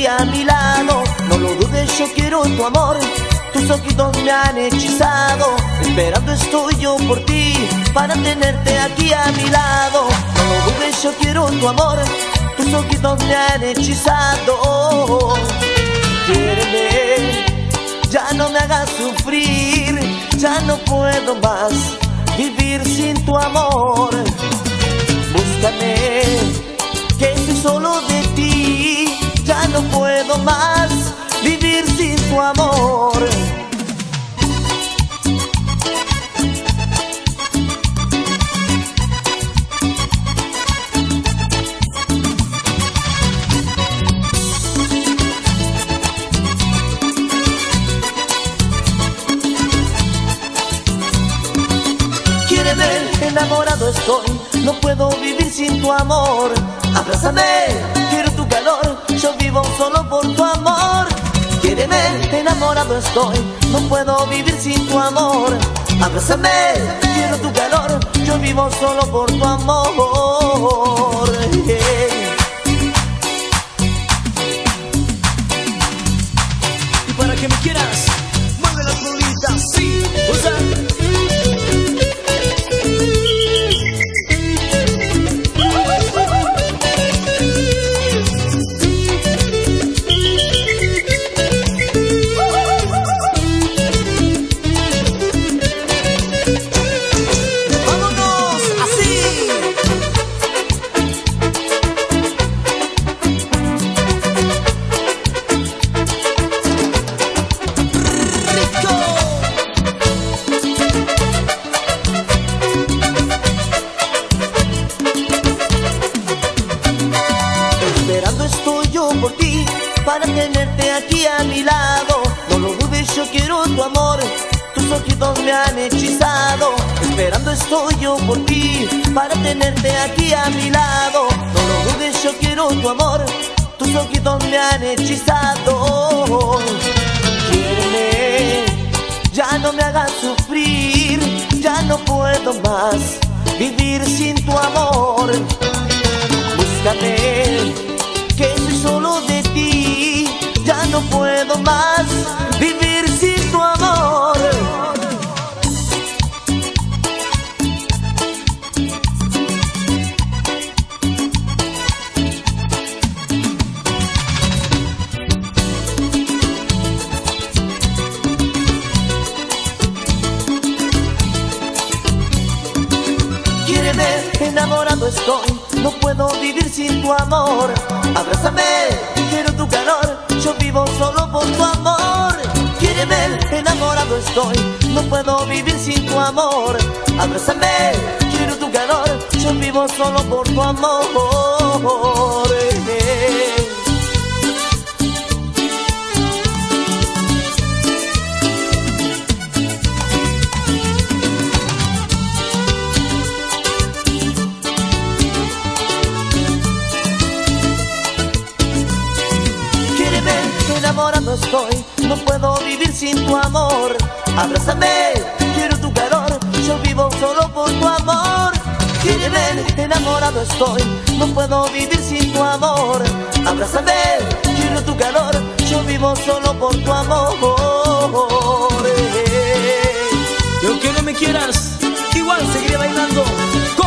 aquí a mi lado. No lo dudes, yo quiero tu amor. Tus ojitos me han hechizado. Esperando estoy yo por ti, para tenerte aquí a mi lado. No lo dudes, yo quiero tu amor. Tus ojitos me han hechizado. Quiéreme, ya no me hagas sufrir. Ya no puedo más vivir sin tu amor. Búscame, que estoy solo de ti. Ya no puedo más vivir sin tu amor. Quiéreme, enamorado estoy, no puedo vivir sin tu amor. Abrázame, quiero tu calor, yo vivo solo por tu amor. Quiéreme, enamorado estoy, no puedo vivir sin tu amor. Abrázame, quiero tu calor, yo vivo solo por tu amor. Y para que me quieras, mueve las bolitas, sí, Esperando estoy yo por ti, para tenerte aquí a mi lado. No lo dudes, yo quiero tu amor. Tus ojitos me han hechizado. Esperando estoy yo por ti, para tenerte aquí a mi lado. No lo dudes, yo quiero tu amor. Tus ojitos me han hechizado. Quiéreme, ya no me hagas sufrir. Ya no puedo más vivir sin tu amor. Búscame, que estoy solo de ti. Ya no puedo más vivir sin tu amor. Quiéreme, enamorado estoy, no puedo vivir sin tu amor. Abrázame, quiero tu calor, yo vivo solo por tu amor. Quiéreme, enamorado estoy, no puedo vivir sin tu amor. Abrázame, quiero tu calor, yo vivo solo por tu amor. Enamorado estoy, no puedo vivir sin tu amor. Abrázame, quiero tu calor, yo vivo solo por tu amor. Quiéreme, enamorado estoy, no puedo vivir sin tu amor. Abrázame, quiero tu calor, yo vivo solo por tu amor. y aunque no me quieras, igual seguiré bailando.